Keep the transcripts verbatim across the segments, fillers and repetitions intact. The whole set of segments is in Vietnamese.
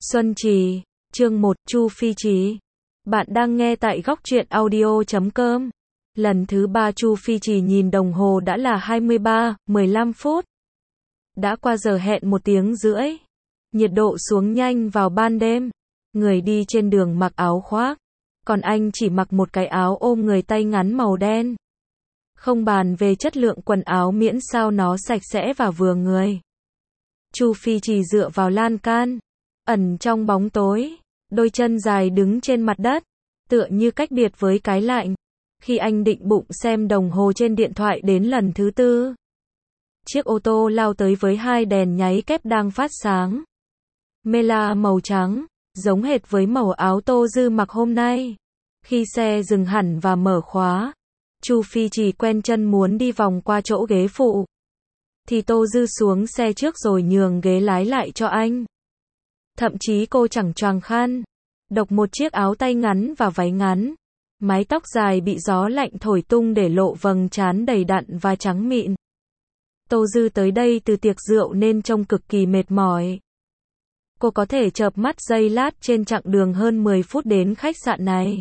Xuân Trì, chương một, Chu Phi Trì. Bạn đang nghe tại góc truyện audio chấm com. Lần thứ ba Chu Phi Trì nhìn đồng hồ đã là hai mươi ba, mười lăm phút. Đã qua giờ hẹn một tiếng rưỡi. Nhiệt độ xuống nhanh vào ban đêm. Người đi trên đường mặc áo khoác. Còn anh chỉ mặc một cái áo ôm người tay ngắn màu đen. Không bàn về chất lượng quần áo miễn sao nó sạch sẽ và vừa người. Chu Phi Trì dựa vào lan can, ẩn trong bóng tối, đôi chân dài đứng trên mặt đất, tựa như cách biệt với cái lạnh. Khi anh định bụng xem đồng hồ trên điện thoại đến lần thứ tư, chiếc ô tô lao tới với hai đèn nháy kép đang phát sáng. Mela màu trắng, giống hệt với màu áo Tô Dư mặc hôm nay. Khi xe dừng hẳn và mở khóa, Chu Phi Trì quen chân muốn đi vòng qua chỗ ghế phụ, thì Tô Dư xuống xe trước rồi nhường ghế lái lại cho anh. Thậm chí cô chẳng choàng khăn, độc một chiếc áo tay ngắn và váy ngắn. Mái tóc dài bị gió lạnh thổi tung để lộ vầng trán đầy đặn và trắng mịn. Tô Dư tới đây từ tiệc rượu nên trông cực kỳ mệt mỏi. Cô có thể chợp mắt giây lát trên chặng đường hơn mười phút đến khách sạn này.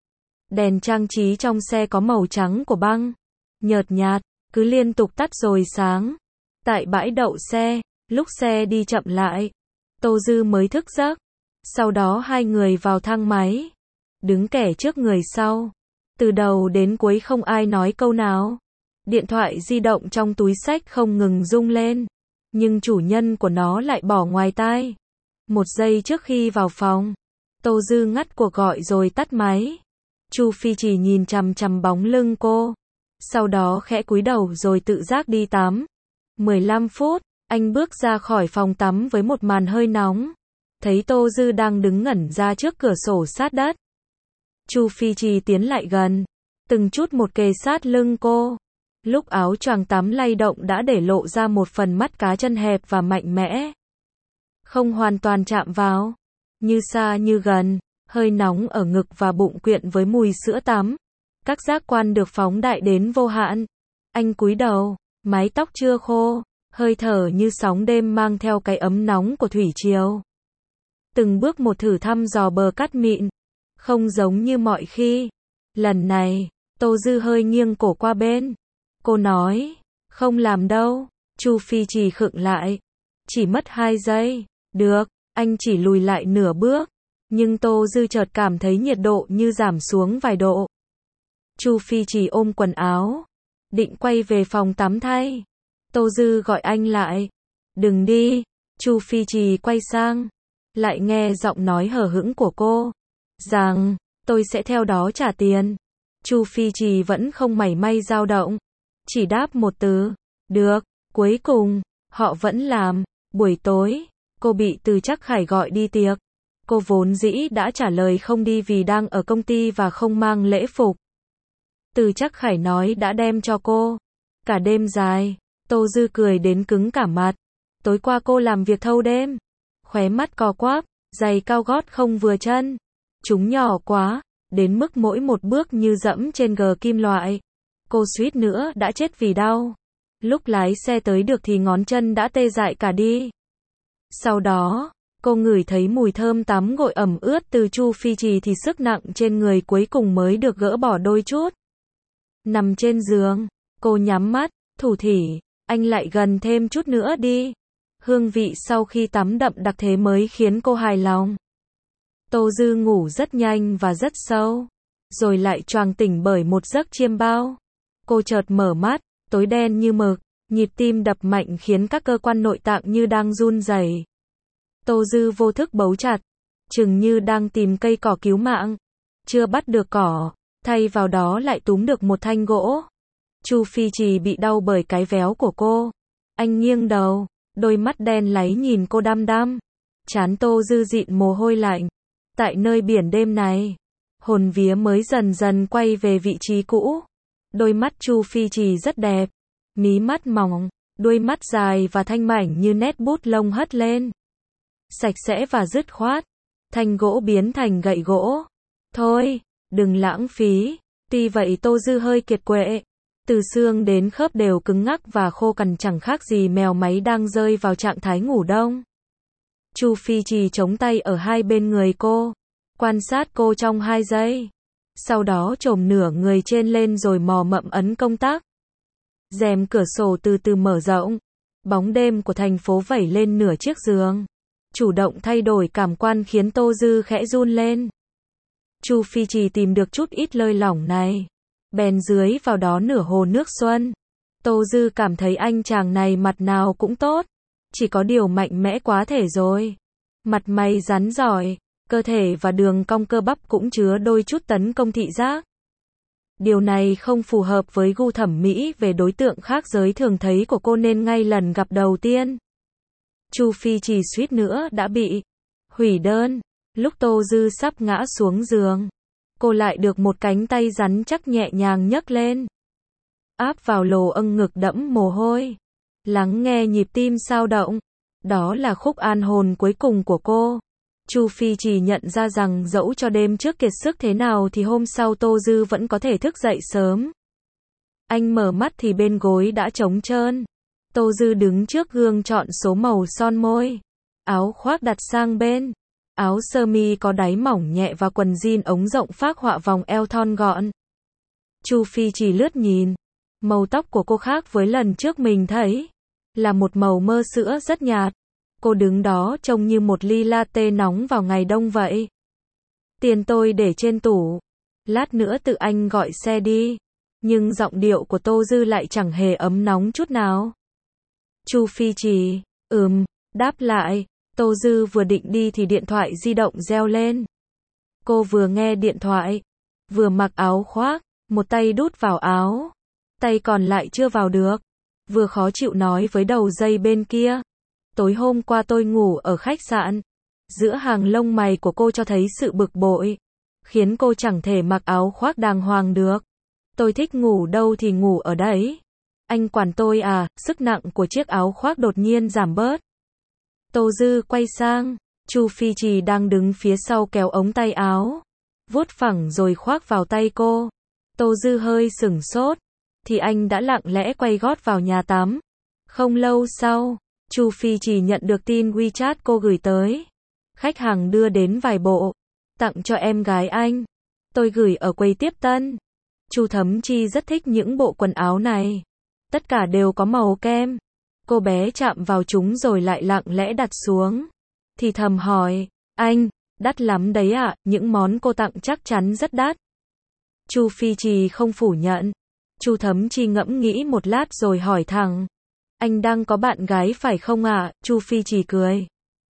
Đèn trang trí trong xe có màu trắng của băng, nhợt nhạt, cứ liên tục tắt rồi sáng. Tại bãi đậu xe, lúc xe đi chậm lại, Tô Dư mới thức giấc. Sau đó hai người vào thang máy, đứng kẻ trước người sau. Từ đầu đến cuối không ai nói câu nào. Điện thoại di động trong túi xách không ngừng rung lên, nhưng chủ nhân của nó lại bỏ ngoài tai. Một giây trước khi vào phòng, Tô Dư ngắt cuộc gọi rồi tắt máy. Chu Phi Trì nhìn chằm chằm bóng lưng cô, sau đó khẽ cúi đầu rồi tự giác đi tắm. mười lăm phút, anh bước ra khỏi phòng tắm với một màn hơi nóng. Thấy Tô Dư đang đứng ngẩn ra trước cửa sổ sát đất. Chu Phi Trì tiến lại gần, từng chút một kề sát lưng cô. Lúc áo choàng tắm lay động đã để lộ ra một phần mắt cá chân hẹp và mạnh mẽ. Không hoàn toàn chạm vào, như xa như gần, hơi nóng ở ngực và bụng quyện với mùi sữa tắm. Các giác quan được phóng đại đến vô hạn. Anh cúi đầu, mái tóc chưa khô, hơi thở như sóng đêm mang theo cái ấm nóng của thủy triều. Từng bước một thử thăm dò bờ cát mịn, không giống như mọi khi. Lần này, Tô Dư hơi nghiêng cổ qua bên. Cô nói, không làm đâu. Chu Phi Trì khựng lại. Chỉ mất hai giây. Được, anh chỉ lùi lại nửa bước. Nhưng Tô Dư chợt cảm thấy nhiệt độ như giảm xuống vài độ. Chu Phi Trì ôm quần áo, định quay về phòng tắm thay. Tô Dư gọi anh lại. Đừng đi. Chu Phi Trì quay sang, lại nghe giọng nói hờ hững của cô, rằng, tôi sẽ theo đó trả tiền. Chu Phi Trì vẫn không mảy may dao động, chỉ đáp một từ, được. Cuối cùng, họ vẫn làm. Buổi tối, cô bị Từ Trắc Khải gọi đi tiệc. Cô vốn dĩ đã trả lời không đi vì đang ở công ty và không mang lễ phục. Từ Trắc Khải nói đã đem cho cô. Cả đêm dài, Tô Dư cười đến cứng cả mặt. Tối qua cô làm việc thâu đêm. Khóe mắt co quắp, giày cao gót không vừa chân. Chúng nhỏ quá, đến mức mỗi một bước như dẫm trên gờ kim loại. Cô suýt nữa đã chết vì đau. Lúc lái xe tới được thì ngón chân đã tê dại cả đi. Sau đó, cô ngửi thấy mùi thơm tắm gội ẩm ướt từ Chu Phi Trì thì sức nặng trên người cuối cùng mới được gỡ bỏ đôi chút. Nằm trên giường, cô nhắm mắt, thủ thỉ, anh lại gần thêm chút nữa đi. Hương vị sau khi tắm đậm đặc thế mới khiến cô hài lòng. Tô Dư ngủ rất nhanh và rất sâu, rồi lại choàng tỉnh bởi một giấc chiêm bao. Cô chợt mở mắt, tối đen như mực, nhịp tim đập mạnh khiến các cơ quan nội tạng như đang run rẩy. Tô Dư vô thức bấu chặt, chừng như đang tìm cây cỏ cứu mạng. Chưa bắt được cỏ, thay vào đó lại túm được một thanh gỗ. Chu Phi Trì bị đau bởi cái véo của cô. Anh nghiêng đầu, đôi mắt đen láy nhìn cô đăm đăm. Trán Tô Dư dịn mồ hôi lạnh. Tại nơi biển đêm này, hồn vía mới dần dần quay về vị trí cũ. Đôi mắt Chu Phi Trì rất đẹp, mí mắt mỏng, đuôi mắt dài và thanh mảnh như nét bút lông hất lên. Sạch sẽ và dứt khoát. Thanh gỗ biến thành gậy gỗ. Thôi, đừng lãng phí. Tuy vậy Tô Dư hơi kiệt quệ. Từ xương đến khớp đều cứng ngắc và khô cằn chẳng khác gì mèo máy đang rơi vào trạng thái ngủ đông. Chu Phi Trì chống tay ở hai bên người cô, quan sát cô trong hai giây. Sau đó chồm nửa người trên lên rồi mò mẫm ấn công tắc. Rèm cửa sổ từ từ mở rộng. Bóng đêm của thành phố vẩy lên nửa chiếc giường. Chủ động thay đổi cảm quan khiến Tô Dư khẽ run lên. Chu Phi Trì tìm được chút ít lơi lỏng này. Bèn dưới vào đó nửa hồ nước xuân. Tô Dư cảm thấy anh chàng này mặt nào cũng tốt. Chỉ có điều mạnh mẽ quá thể rồi. Mặt mày rắn giỏi, cơ thể và đường cong cơ bắp cũng chứa đôi chút tấn công thị giác. Điều này không phù hợp với gu thẩm mỹ về đối tượng khác giới thường thấy của cô nên ngay lần gặp đầu tiên, Chu Phi Trì suýt nữa đã bị hủy đơn. Lúc Tô Dư sắp ngã xuống giường, cô lại được một cánh tay rắn chắc nhẹ nhàng nhấc lên, áp vào lồ âng ngực đẫm mồ hôi. Lắng nghe nhịp tim sao động. Đó là khúc an hồn cuối cùng của cô. Chu Phi Trì nhận ra rằng dẫu cho đêm trước kiệt sức thế nào thì hôm sau Tô Dư vẫn có thể thức dậy sớm. Anh mở mắt thì bên gối đã trống trơn. Tô Dư đứng trước gương chọn số màu son môi. Áo khoác đặt sang bên. Áo sơ mi có đáy mỏng nhẹ và quần jean ống rộng phác họa vòng eo thon gọn. Chu Phi Trì lướt nhìn. Màu tóc của cô khác với lần trước mình thấy. Là một màu mơ sữa rất nhạt. Cô đứng đó trông như một ly latte nóng vào ngày đông vậy. Tiền tôi để trên tủ. Lát nữa tự anh gọi xe đi. Nhưng giọng điệu của Tô Dư lại chẳng hề ấm nóng chút nào. Chu Phi Trì, ừm, đáp lại. Tô Dư vừa định đi thì điện thoại di động reo lên. Cô vừa nghe điện thoại, vừa mặc áo khoác, một tay đút vào áo, tay còn lại chưa vào được. Vừa khó chịu nói với đầu dây bên kia. Tối hôm qua tôi ngủ ở khách sạn. Giữa hàng lông mày của cô cho thấy sự bực bội, khiến cô chẳng thể mặc áo khoác đàng hoàng được. Tôi thích ngủ đâu thì ngủ ở đấy. Anh quản tôi à? Sức nặng của chiếc áo khoác đột nhiên giảm bớt. Tô Dư quay sang, Chu Phi Trì đang đứng phía sau kéo ống tay áo, vuốt phẳng rồi khoác vào tay cô. Tô Dư hơi sửng sốt, thì anh đã lặng lẽ quay gót vào nhà tắm. Không lâu sau, Chu Phi Trì nhận được tin WeChat cô gửi tới. Khách hàng đưa đến vài bộ, tặng cho em gái anh. Tôi gửi ở quầy tiếp tân. Chu Thấm Chi rất thích những bộ quần áo này. Tất cả đều có màu kem. Cô bé chạm vào chúng rồi lại lặng lẽ đặt xuống. Thì thầm hỏi, anh, đắt lắm đấy ạ, à? Những món cô tặng chắc chắn rất đắt. Chu Phi Trì không phủ nhận. Chu Thấm Chi ngẫm nghĩ một lát rồi hỏi thẳng, anh đang có bạn gái phải không ạ? À? Chu Phi Trì cười.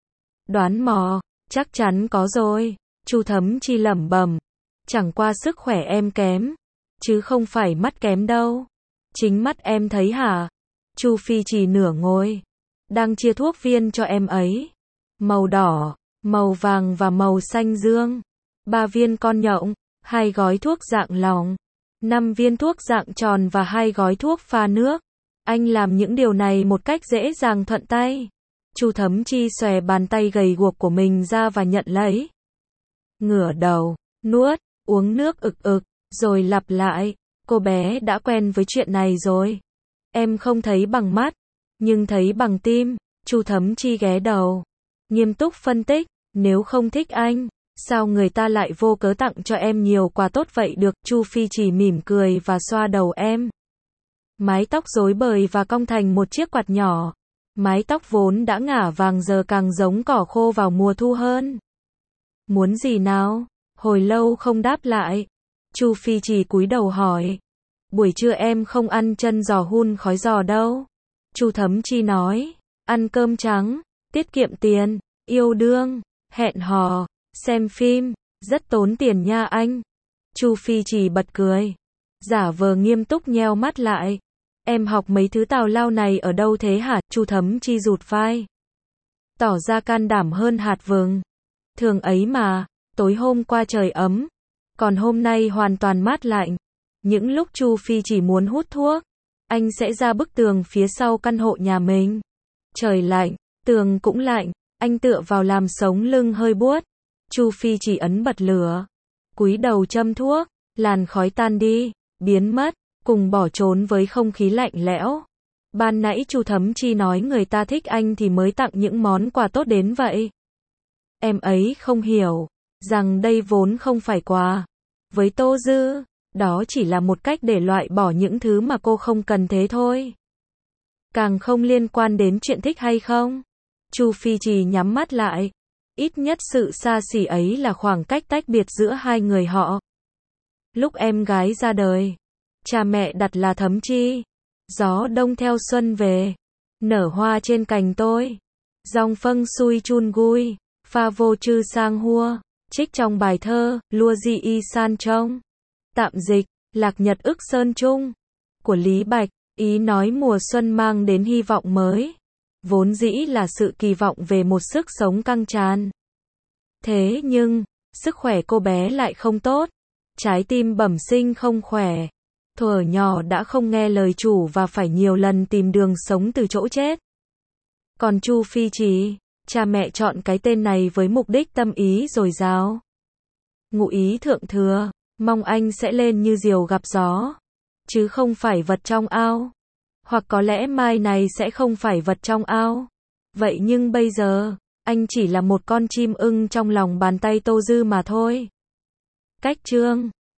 Đoán mò, chắc chắn có rồi. Chu Thấm Chi lẩm bẩm, chẳng qua sức khỏe em kém, chứ không phải mắt kém đâu. Chính mắt em thấy hả? Chu Phi Trì nửa ngồi, đang chia thuốc viên cho em ấy. Màu đỏ, màu vàng và màu xanh dương. Ba viên con nhộng, hai gói thuốc dạng lỏng, năm viên thuốc dạng tròn và hai gói thuốc pha nước. Anh làm những điều này một cách dễ dàng thuận tay. Chu Thấm Chi xòe bàn tay gầy guộc của mình ra và nhận lấy. Ngửa đầu, nuốt, uống nước ực ực, rồi lặp lại. Cô bé đã quen với chuyện này rồi. Em không thấy bằng mắt, nhưng thấy bằng tim. Chu Thấm Chi ghé đầu, nghiêm túc phân tích. Nếu không thích anh, sao người ta lại vô cớ tặng cho em nhiều quà tốt vậy được? Chu Phi Trì mỉm cười và xoa đầu em. Mái tóc rối bời và cong thành một chiếc quạt nhỏ. Mái tóc vốn đã ngả vàng giờ càng giống cỏ khô vào mùa thu hơn. Muốn gì nào? Hồi lâu không đáp lại. Chu Phi Trì cúi đầu hỏi. Buổi trưa em không ăn chân giò hun khói giò đâu. Chu Thấm Chi nói. Ăn cơm trắng, tiết kiệm tiền, yêu đương, hẹn hò, xem phim, rất tốn tiền nha anh. Chu Phi Trì bật cười, giả vờ nghiêm túc nheo mắt lại. Em học mấy thứ tào lao này ở đâu thế hả? Chu Thấm Chi rụt vai, tỏ ra can đảm hơn hạt vừng. Thường ấy mà, tối hôm qua trời ấm, còn hôm nay hoàn toàn mát lạnh. Những lúc Chu Phi Chỉ muốn hút thuốc, anh sẽ ra bức tường phía sau căn hộ nhà mình. Trời lạnh, tường cũng lạnh, anh tựa vào làm sống lưng hơi buốt. Chu Phi Chỉ ấn bật lửa, cúi đầu châm thuốc, làn khói tan đi, biến mất, cùng bỏ trốn với không khí lạnh lẽo. Ban nãy Chu Thấm Chi nói người ta thích anh thì mới tặng những món quà tốt đến vậy. Em ấy không hiểu rằng đây vốn không phải quà. Với Tô Dư, đó chỉ là một cách để loại bỏ những thứ mà cô không cần thế thôi. Càng không liên quan đến chuyện thích hay không. Chu Phi Trì nhắm mắt lại. Ít nhất sự xa xỉ ấy là khoảng cách tách biệt giữa hai người họ. Lúc em gái ra đời, cha mẹ đặt là Thấm Chi. Gió đông theo xuân về, nở hoa trên cành tôi. Dòng phâng xui chun gui, pha vô chư sang hua. Trích trong bài thơ, Lua Di Y San Trông. Tạm dịch, Lạc Nhật ức sơn trung. Của Lý Bạch, ý nói mùa xuân mang đến hy vọng mới. Vốn dĩ là sự kỳ vọng về một sức sống căng tràn. Thế nhưng, sức khỏe cô bé lại không tốt. Trái tim bẩm sinh không khỏe. Thuở nhỏ đã không nghe lời chủ và phải nhiều lần tìm đường sống từ chỗ chết. Còn Chu Phi Trì, cha mẹ chọn cái tên này với mục đích tâm ý dồi dào. Ngụ ý thượng thừa, mong anh sẽ lên như diều gặp gió, chứ không phải vật trong ao. Hoặc có lẽ mai này sẽ không phải vật trong ao. Vậy nhưng bây giờ, anh chỉ là một con chim ưng trong lòng bàn tay Tô Dư mà thôi. Cách chương